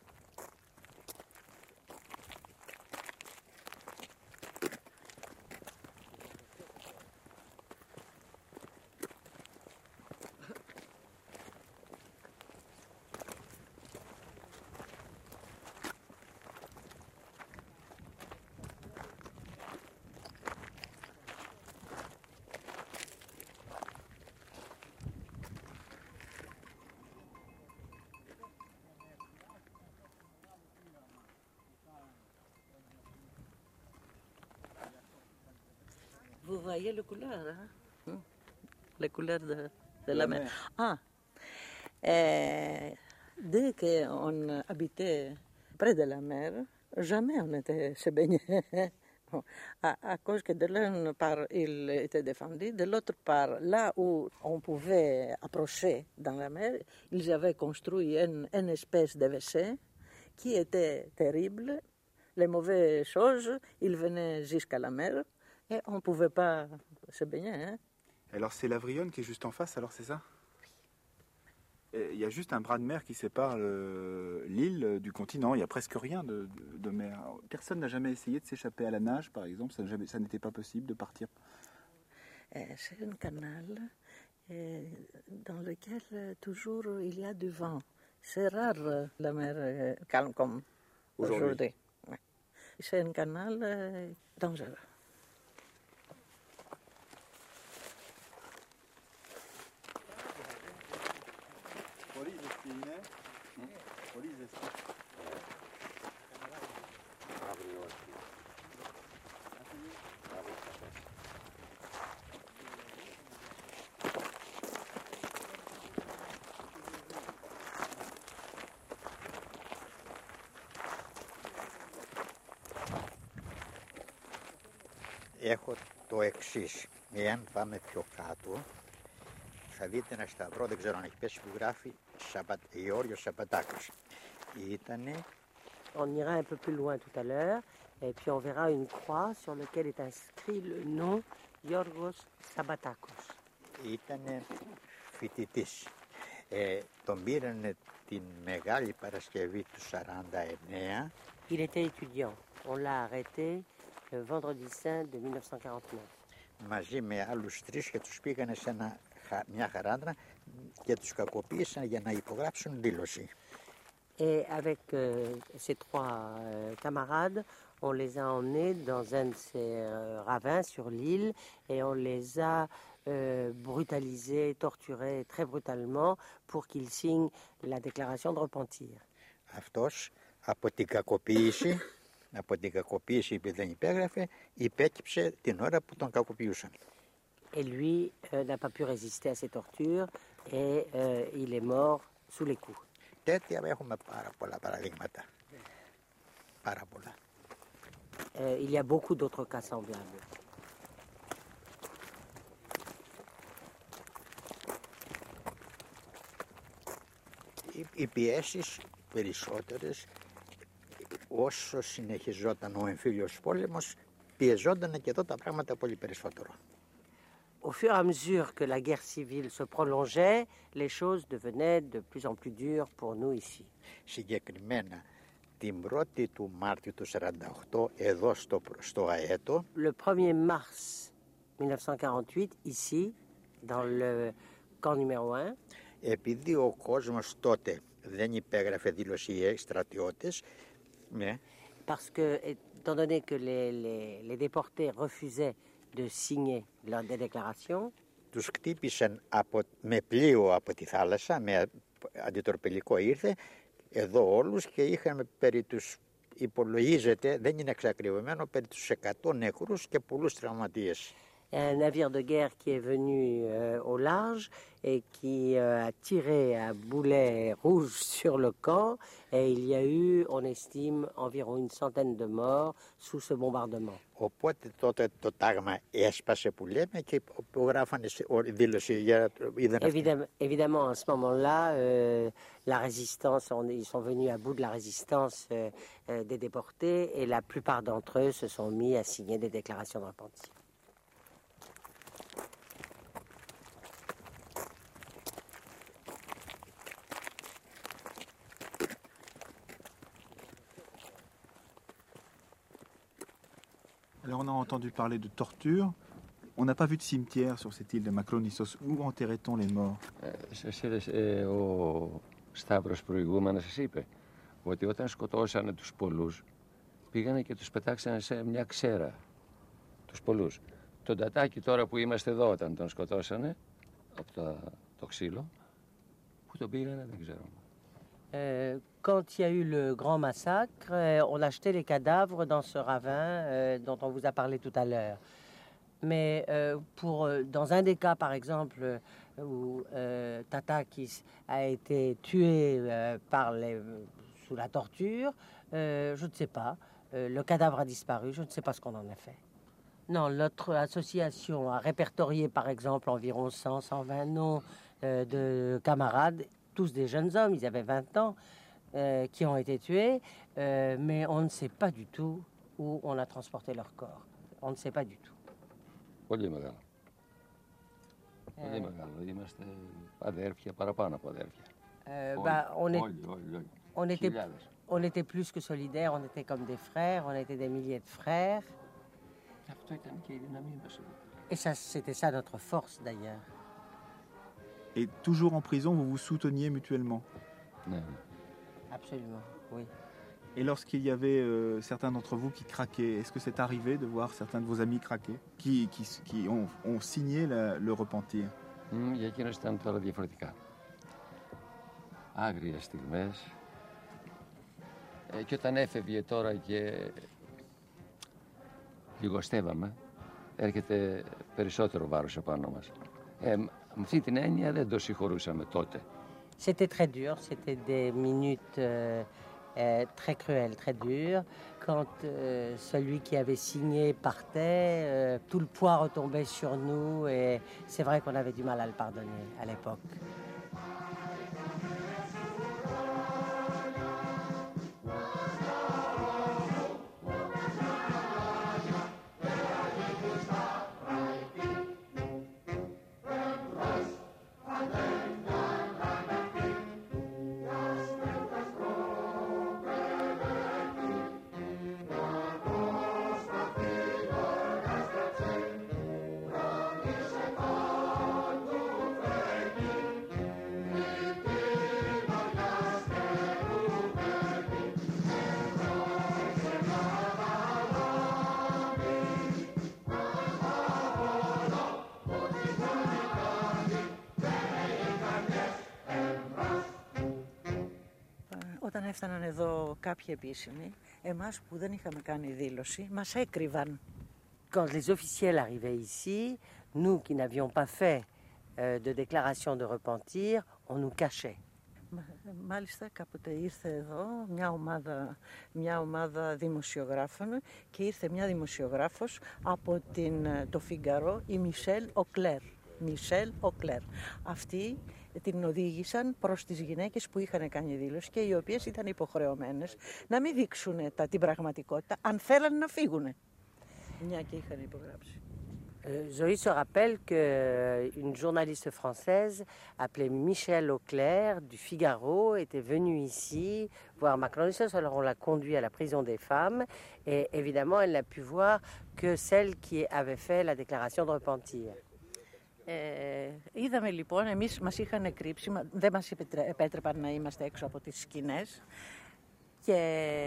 Vous voyez les couleurs, hein? Les couleurs de, de la mer. mer. Ah, et dès qu'on habitait près de la mer, jamais on était se baigner. à, à cause que de l'une part, il était défendu, de l'autre part, là où on pouvait approcher dans la mer, ils avaient construit une, une espèce de W C qui était terrible. Les mauvaises choses, ils venaient jusqu'à la mer. Et on ne pouvait pas se baigner. Hein? Alors c'est la Vrione qui est juste en face, alors c'est ça? Il y a juste un bras de mer qui sépare le, l'île du continent, il n'y a presque rien de, de, de mer. Personne n'a jamais essayé de s'échapper à la nage, par exemple, ça, jamais, ça n'était pas possible de partir? C'est un canal dans lequel toujours il y a du vent. C'est rare la mer calme comme aujourd'hui. aujourd'hui. Ouais. C'est un canal dangereux. έχω το εξής. Εάν πάμε πιο κάτω, θα δείτε ένα σταυρό, δεν ξέρω αν έχει πέσει, που γράφει Γεώργιος Σαμπατάκος. Ήτανε... On ira un peu plus loin tout à l'heure, et puis on verra une croix sur laquelle est inscrit le nom Giorgos Sabatakos. Ήτανε φοιτητής. Ε, τον πήρανε την Μεγάλη Παρασκευή του σαράντα εννέα. Il était étudiant. On l'a arrêté le vendredi saint de mille neuf cent quarante-neuf. Μαζί με άλλους τρεις και τους πήγανε σε ένα, μια χαράντρα και τους κακοποίησαν για να υπογράψουν δήλωση. Et avec euh, ces trois euh, camarades, on les a emmenés dans un de ces euh, ravins sur l'île et on les a euh, brutalisés, torturés très brutalement pour qu'ils signent la déclaration de repentir. Αυτός από την κακοποίηση, από την κακοποίηση επειδή δεν υπέγραφε, υπέκυψε την ώρα που τον κακοποιούσαν. Et lui euh, n'a pas pu résister à ces tortures et euh, il est mort sous les coups. Τέτοια έχουμε πάρα πολλά παραδείγματα. Πάρα πολλά. Euh, il y a beaucoup d'autres cas semblables. Οι, οι πιέσεις περισσότερες, όσο συνεχιζόταν ο εμφύλιος πόλεμος, πιεζόταν και εδώ τα πράγματα πολύ περισσότερο. Au fur et à mesure que la guerre civile se prolongeait, les choses devenaient de plus en plus dures pour nous ici. Συγκεκριμένα, την πρώτη του Μάρτιου του σαράντα οκτώ, εδώ στο, στο ΑΕΤΟ, Le premier mars mille neuf cent quarante-huit, ici, dans le camp numéro un, επειδή ο κόσμος τότε δεν υπέγραφε δήλωση οι στρατιώτες, ναι, parce que, étant donné que les, les, les déportés refusaient de signer leur déclaration, τους χτύπησαν από, με πλοίο από τη θάλασσα, με αντιτορπιλικό ήρθε, εδώ όλους και είχαμε περί τους, υπολογίζεται, δεν είναι εξακριβωμένο, περί τους εκατό νεκρούς και πολλούς τραυματίες. Un navire de guerre qui est venu euh, au large et qui euh, a tiré à boulet rouge sur le camp, et il y a eu, on estime, environ une centaine de morts sous ce bombardement. Οπότε τότε το τάγμα έσπασε που λέμε και γράφανε δήλωση για... Évidemment, évidemment, à ce moment-là, euh, la résistance, on, ils sont venus à bout de la résistance euh, euh, des déportés, et la plupart d'entre eux se sont mis à signer des déclarations de repentir. Alors on a entendu parler de torture. On n'a pas vu de cimetière sur cette île de Makronissos. Où enterrait-on les morts? Ε, ο Σταύρος προηγούμενα σας είπε ότι όταν σκοτώσανε τους πολλούς πήγανε και τους πετάξανε σε μια ξέρα, τους πολλούς. Τον Τατάκη τώρα που είμαστε εδώ όταν τον σκοτώσανε από το, το ξύλο, που τον πήγανε δεν ξέρω. Euh, quand il y a eu le grand massacre, euh, on a jeté les cadavres dans ce ravin euh, dont on vous a parlé tout à l'heure. Mais euh, pour, euh, dans un des cas, par exemple, euh, où euh, Tatakis a été tué euh, par les, sous la torture, euh, je ne sais pas. Euh, le cadavre a disparu, je ne sais pas ce qu'on en a fait. Non, notre association a répertorié, par exemple, environ cent, cent vingt noms euh, de camarades, tous des jeunes hommes, ils avaient vingt ans, euh, qui ont été tués, euh, mais on ne sait pas du tout où on a transporté leur corps. On ne sait pas du tout. Πολύ μεγάλο. Πολύ μεγάλο. Είμαστε αδέρφια, παραπάνω από αδέρφια. Euh, bah, on, est, όλοι, όλοι, όλοι. on, était, on était plus que solidaires, on était comme des frères, on était des milliers de frères. Αυτό ήταν και η δύναμή μας. Et ça, c'était ça notre force d'ailleurs. Et toujours en prison, vous vous souteniez mutuellement? Ναι. Absolument, oui. Et lorsqu'il y avait euh, certains d'entre vous qui craquaient, est-ce que c'est arrivé de voir certains de vos amis craquer, qui, qui, qui ont, ont signé la, le repentir? Mm, για εκείνος ήταν τώρα διαφορετικά. Άγριες στιγμές. Ε, και όταν έφευγε τώρα και λιγοστεύαμε, έρχεται περισσότερο βάρος επάνω μας. Ε, με αυτή την έννοια δεν το συγχωρούσαμε τότε. C'était très dur, c'était des minutes euh, euh, très cruel, très dur. Quand euh, celui qui avait signé partait, euh, tout le poids retombait sur nous et c'est vrai qu'on avait du mal à le pardonner à l'époque. Όταν έφταναν εδώ κάποιοι επίσημοι, εμάς που δεν είχαμε κάνει δήλωση, μας έκρυβαν. Quand les officiels arrivaient ici, nous qui n'avions pas fait euh, de déclaration de repentir, on nous cachait. Μάλιστα κάποτε ήρθε εδώ μια ομάδα, μια ομάδα δημοσιογράφων και ήρθε μια δημοσιογράφος από την, το Φιγκαρό, η Μισελ Οκλέρ. Μισελ Οκλέρ. Αυτοί την οδήγησαν προς τις γυναίκες που είχαν κάνει δήλωση και οι οποίες ήταν υποχρεωμένες να μην δείξουν τα, την πραγματικότητα αν θέλαν να φύγουν. Μια και είχαν υπογράψει. Euh, Zoé se rappelle qu'une journaliste française appelée Michel Auclair du Figaro était venue ici voir Macronisos. Alors on l'a conduit à la prison des femmes et évidemment elle n'a pu voir que celle qui avait fait la déclaration de repentir. Ε, είδαμε λοιπόν, εμείς μας είχαν κρύψει, δεν μας επέτρεπαν να είμαστε έξω από τις σκηνές και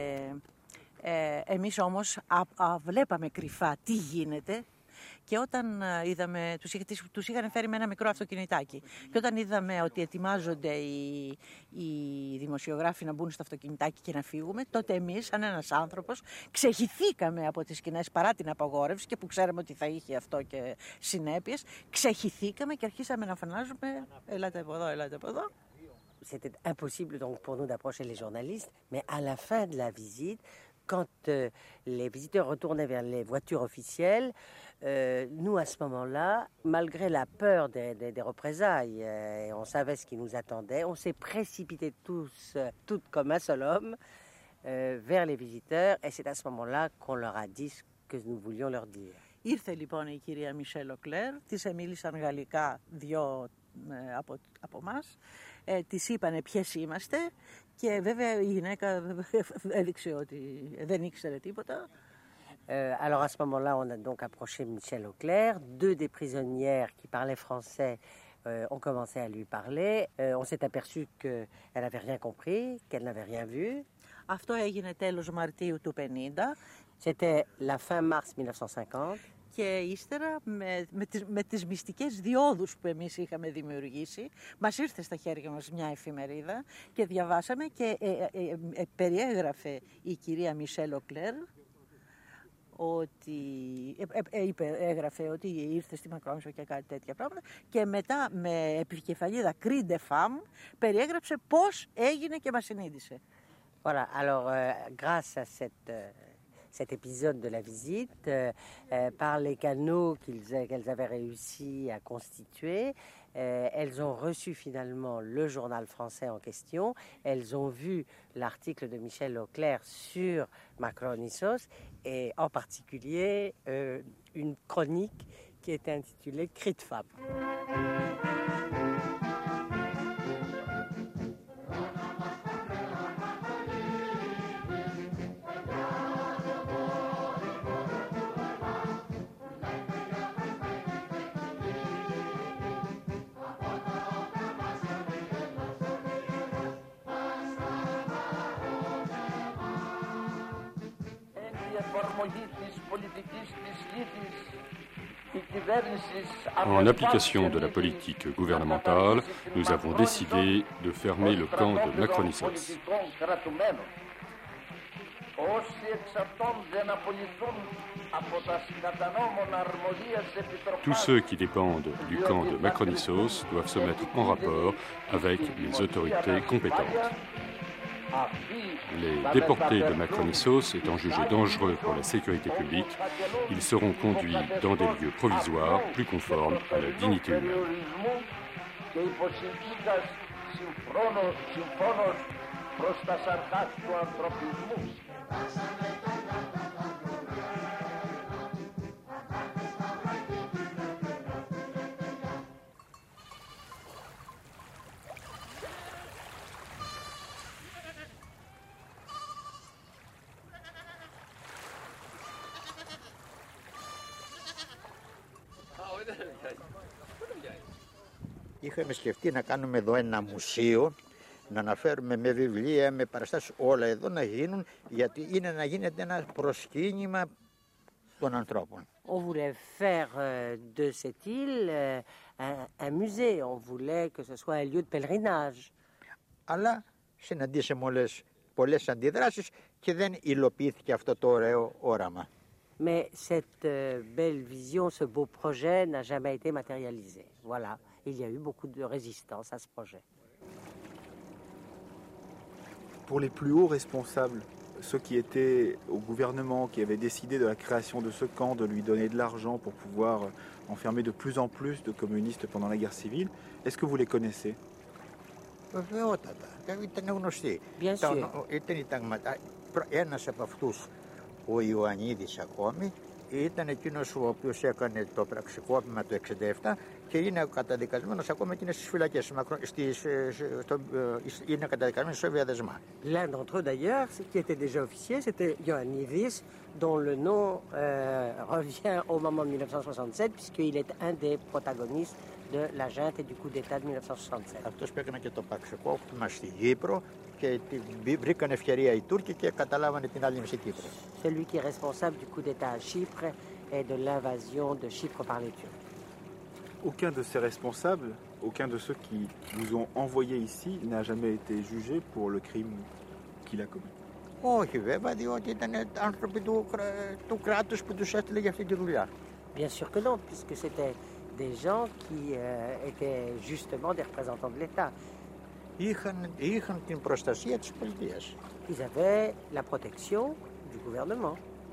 ε, εμείς όμως α, α, βλέπαμε κρυφά τι γίνεται. Και όταν είδαμε, τους, τους είχαν φέρει με ένα μικρό αυτοκινητάκι. Και όταν είδαμε ότι ετοιμάζονται οι, οι δημοσιογράφοι να μπουν στο αυτοκινητάκι και να φύγουμε, τότε εμείς, σαν ένας άνθρωπος, ξεχυθήκαμε από τις σκηνές παρά την απαγόρευση και που ξέραμε ότι θα είχε αυτό και συνέπειες. Ξεχυθήκαμε και αρχίσαμε να φωνάζουμε «Ελάτε από εδώ, ελάτε από εδώ». C'était impossible donc pour nous d'approcher les journalistes, mais à la fin de la visite, quand euh, les visiteurs retournaient vers les voitures officielles, euh, nous, à ce moment-là, malgré la peur des, des, des représailles, euh, et on savait ce qui nous attendait, on s'est précipités tous, euh, toutes comme un seul homme, euh, vers les visiteurs, et c'est à ce moment-là qu'on leur a dit ce que nous voulions leur dire. Ήρθε λοιπόν η κυρία Μισελ Οκλέρ, της μίλησαν γαλλικά δυο ε, από, από εμάς, ε, της είπανε ποιες είμαστε και βέβαια η γυναίκα έδειξε ότι δεν ήξερε τίποτα. Euh, alors à ce moment-là, on a donc approché Michel Auclair. Deux des prisonnières qui parlaient français euh, ont commencé à lui parler. Euh, on s'est aperçu qu'elle n'avait rien compris, qu'elle n'avait rien vu. Αυτό έγινε τέλος Μαρτίου του πενήντα. C'était la fin mars mille neuf cent cinquante. Και ύστερα με, με, τις, με τις μυστικές διόδους που εμείς είχαμε δημιουργήσει, μας ήρθε στα χέρια μας μια εφημερίδα και διαβάσαμε και ε, ε, ε, ε, περιέγραφε η κυρία Μισελ Οκλέρ ότι ε, ε, είπε, έγραφε ότι ήρθε στη Μακρόνισσο και κάτι τέτοια πράγματα και μετά με επικεφαλίδα Cri de Femme περιέγραψε πώς έγινε και μας συνείδησε. Voilà, alors euh, grâce à cette... Euh... cet épisode de la visite, euh, euh, par les canaux qu'ils, qu'elles avaient réussi à constituer. Euh, elles ont reçu finalement le journal français en question. Elles ont vu l'article de Michel Auclair sur Macronisos et en particulier euh, une chronique qui était intitulée Cri de femme. En application de la politique gouvernementale, nous avons décidé de fermer le camp de Macronisos. Tous ceux qui dépendent du camp de Macronisos doivent se mettre en rapport avec les autorités compétentes. Les déportés de Macronissos étant jugés dangereux pour la sécurité publique, ils seront conduits dans des lieux provisoires plus conformes à la dignité humaine. Είχαμε σκεφτεί να κάνουμε εδώ ένα μουσείο, να αναφέρουμε με βιβλία, με παραστάσεις όλα εδώ να γίνουν, γιατί είναι να γίνεται ένα προσκύνημα των ανθρώπων. On voulait faire de cette île un, un musée, on voulait que ce soit un lieu de pèlerinage. Αλλά συναντήσαμε όλες, πολλές αντιδράσεις και δεν υλοποιήθηκε αυτό το ωραίο όραμα. Mais cette belle vision, ce beau projet n'a jamais été matérialisé. Voilà, il y a eu beaucoup de résistance à ce projet. Pour les plus hauts responsables, ceux qui étaient au gouvernement, qui avaient décidé de la création de ce camp, de lui donner de l'argent pour pouvoir enfermer de plus en plus de communistes pendant la guerre civile, est-ce que vous les connaissez? Βεβαιότατα, ήταν γνωστοί. Bien sûr. Ήταν, ήταν, ένας από αυτούς, ο Ιωαννίδης ακόμη, ήταν εκείνος ο οποίος έκανε το πραξικόπημα του εξήντα επτά και είναι καταδικασμένος ακόμα και είναι στις φυλακές, στις, στο, είναι καταδικασμένος στο βιαδεσμά. L'un d'entre eux d'ailleurs, qui était déjà officier, c'était Ioannidis, dont le nom euh, revient au moment de mille neuf cent soixante-sept, puisqu'il est un des protagonistes de la junte et du coup d'État de mille neuf cent soixante-sept. Αυτός που έκανε και το πραξικόπημα στη Κύπρο και βρήκαν ευκαιρία οι Τούρκοι και καταλάβανε την άλλη μισή Κύπρο. Celui qui est responsable du coup d'État à Chypre et de l'invasion de Chypre par les Turcs. Aucun de ces responsables, aucun de ceux qui vous ont envoyé ici n'a jamais été jugé pour le crime qu'il a commis. Όχι βέβαια, διότι ήταν άνθρωποι του, του κράτους που τους έστειλε για αυτή τη δουλειά. Bien sûr que non, puisque c'était des gens qui euh, étaient justement des représentants de l'État. Είχαν, είχαν την προστασία της πολιτείας. Ils avaient la protection du gouvernement.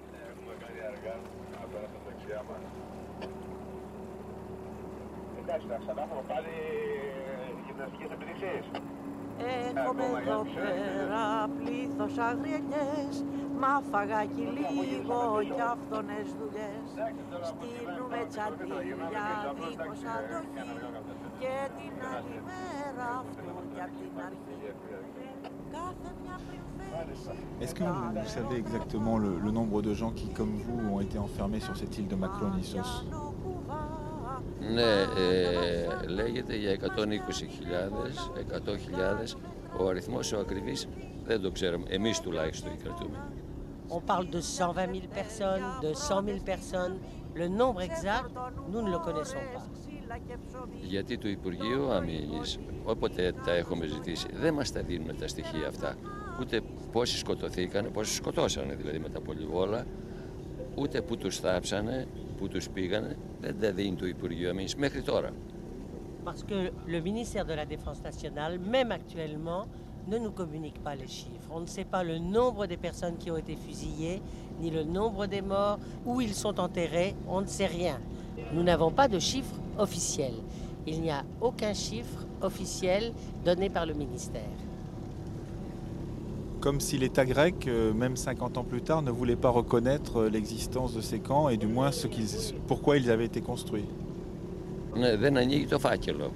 Εντάξει, θα ξανάφω πάλι γυμναστικές επιδείξεις. Έχουμε εδώ πέρα πλήθος αγριελιές, μα φαγάκι λίγο κι αυτονές δουλειές. Στείλουμε τσαντίλια δίχως αντοχή και την άλλη μέρα αυτού κι απ' την αρχή. Κάθε μια πριν φέρει. Est-ce que vous, vous savez exactement le, le nombre de gens qui, comme vous, ont été enfermés sur cette île de Macronissos? Ναι, ε, λέγεται για εκατόν είκοσι χιλιάδες, εκατό χιλιάδες. Ο αριθμός ο ακριβής δεν το ξέρουμε, εμείς τουλάχιστον οι κρατούμε. On parle de cent vingt mille personnes, de cent mille personnes. Le nombre exact, nous ne le connaissons pas. Γιατί το Υπουργείο Αμήνης, όποτε τα έχουμε ζητήσει, δεν μας τα δίνουν τα στοιχεία αυτά. Ούτε πόσοι σκοτωθήκανε, πόσοι σκοτώσανε δηλαδή με τα πολυβόλα, ούτε που τους θάψανε, που τους πήγανε, δεν τα δίνει το Υπουργείο Αμήνης μέχρι τώρα. Parce que le ministère de la Défense nationale, même actuellement, ne nous communique pas les chiffres. On ne sait pas le nombre des personnes qui ont été fusillées, ni le nombre des morts, où ils sont enterrés, on ne sait rien. Nous n'avons pas de chiffres officiels. Il n'y a aucun chiffre officiel donné par le ministère. Comme si l'État grec, même cinquante ans plus tard, ne voulait pas reconnaître l'existence de ces camps et du moins ce qu'ils, pourquoi ils avaient été construits. Ναι, δεν ανοίγει το φάκελο.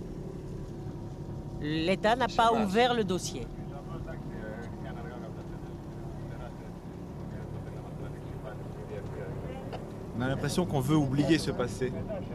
L'État n'a pas ouvert le dossier. On a l'impression qu'on veut oublier ce passé.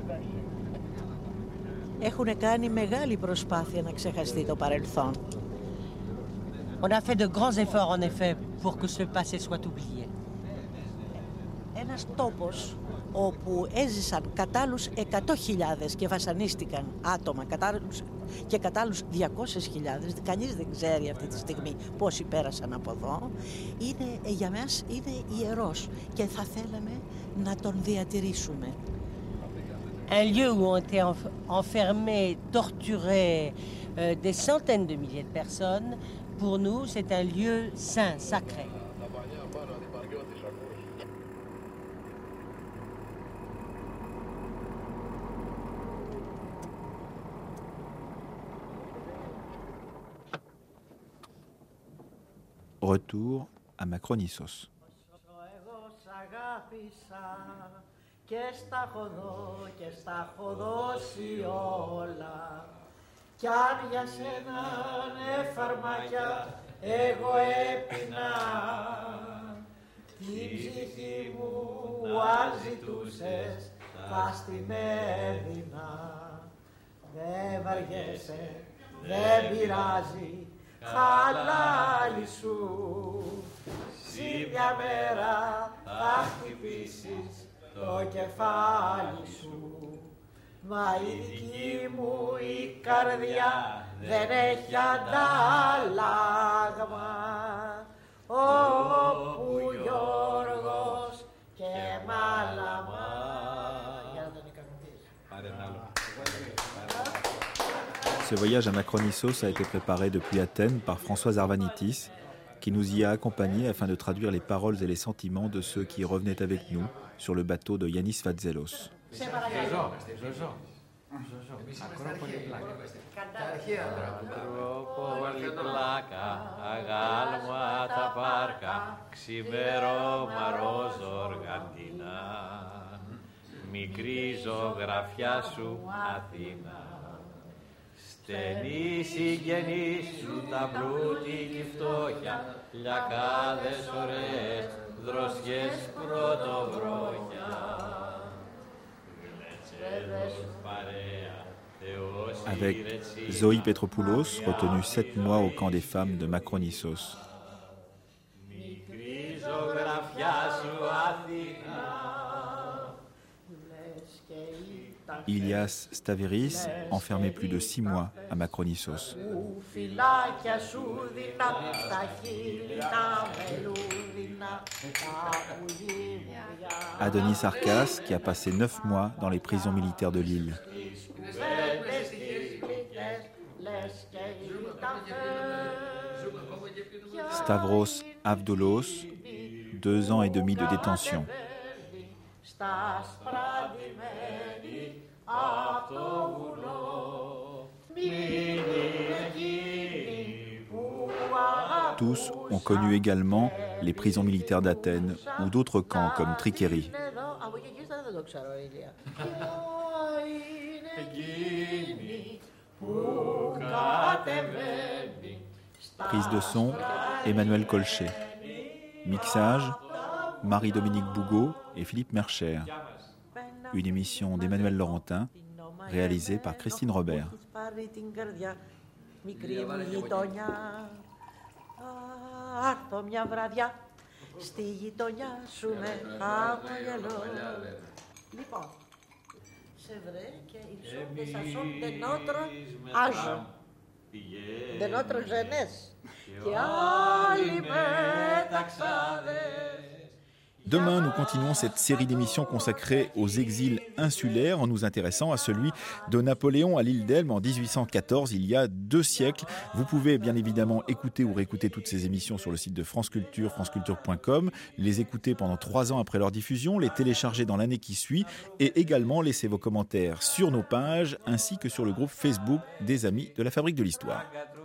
Έχουν κάνει μεγάλη προσπάθεια να ξεχαστεί το παρελθόν. On a fait de grands efforts, en effet, pour que ce passé soit oublié. Ένας τόπος όπου έζησαν κατά άλλους εκατό χιλιάδες και βασανίστηκαν άτομα κατά, και κατά άλλους διακόσιες χιλιάδες, κανείς δεν ξέρει αυτή τη στιγμή πόσοι πέρασαν από εδώ, είναι, για μας είναι ιερός και θα θέλαμε να τον διατηρήσουμε. Un lieu où ont été enfermés, torturés euh, des centaines de milliers de personnes Pour nous, c'est un lieu saint, sacré. Retour à Macronissos. Και στα έχω δω και στα έχω δώσει όλα. Κι αν για σένα ναι φαρμάκια εγώ έπινα, την ψυχή μου αν ζητούσες θα στην έδινα. Δεν βαριέσαι, δεν πειράζει, χαλάλι σου. Συ μια μέρα θα χτυπήσεις το κεφάλι σου. Μα η δική μου η καρδιά δεν έχει αντάλλαγμα. Όπου Γιώργος και Μάλαμα. Για να τον ικανοποιήσω. Πάρε ένα άλλο. Ce voyage à Macronissos a été préparé depuis Athènes par Françoise Arvanitis, qui nous y a accompagnés afin de traduire les paroles et les sentiments de ceux qui revenaient avec nous sur le bateau de Yannis Vatzelos. Στενή συγγενή σου τα πλούτη και φτώχεια, λιακάδες ωραίες, δροσιές πρωτοβρόχια. Avec Zoé Petropoulos, retenue sept mois au camp des femmes de Macronissos. Ilias Staveris, enfermé plus de six mois à Macronissos. Adonis Arkas, qui a passé neuf mois dans les prisons militaires de l'île. Stavros Avdolos, deux ans et demi de détention. Tous ont connu également les prisons militaires d'Athènes ou d'autres camps comme Trikeri. Prise de son, Emmanuel Colchet. Mixage, Marie-Dominique Bougot et Philippe Mercher. Une émission d'Emmanuel Laurentin, réalisée par Christine Robert. C'est vrai qu'ils sont des chansons de notre âge, de notre jeunesse. Demain, nous continuons cette série d'émissions consacrée aux exils insulaires en nous intéressant à celui de Napoléon à l'île d'Elbe en dix-huit cent quatorze, il y a deux siècles. Vous pouvez bien évidemment écouter ou réécouter toutes ces émissions sur le site de France Culture, franceculture point com, les écouter pendant trois ans après leur diffusion, les télécharger dans l'année qui suit et également laisser vos commentaires sur nos pages ainsi que sur le groupe Facebook des Amis de la Fabrique de l'Histoire.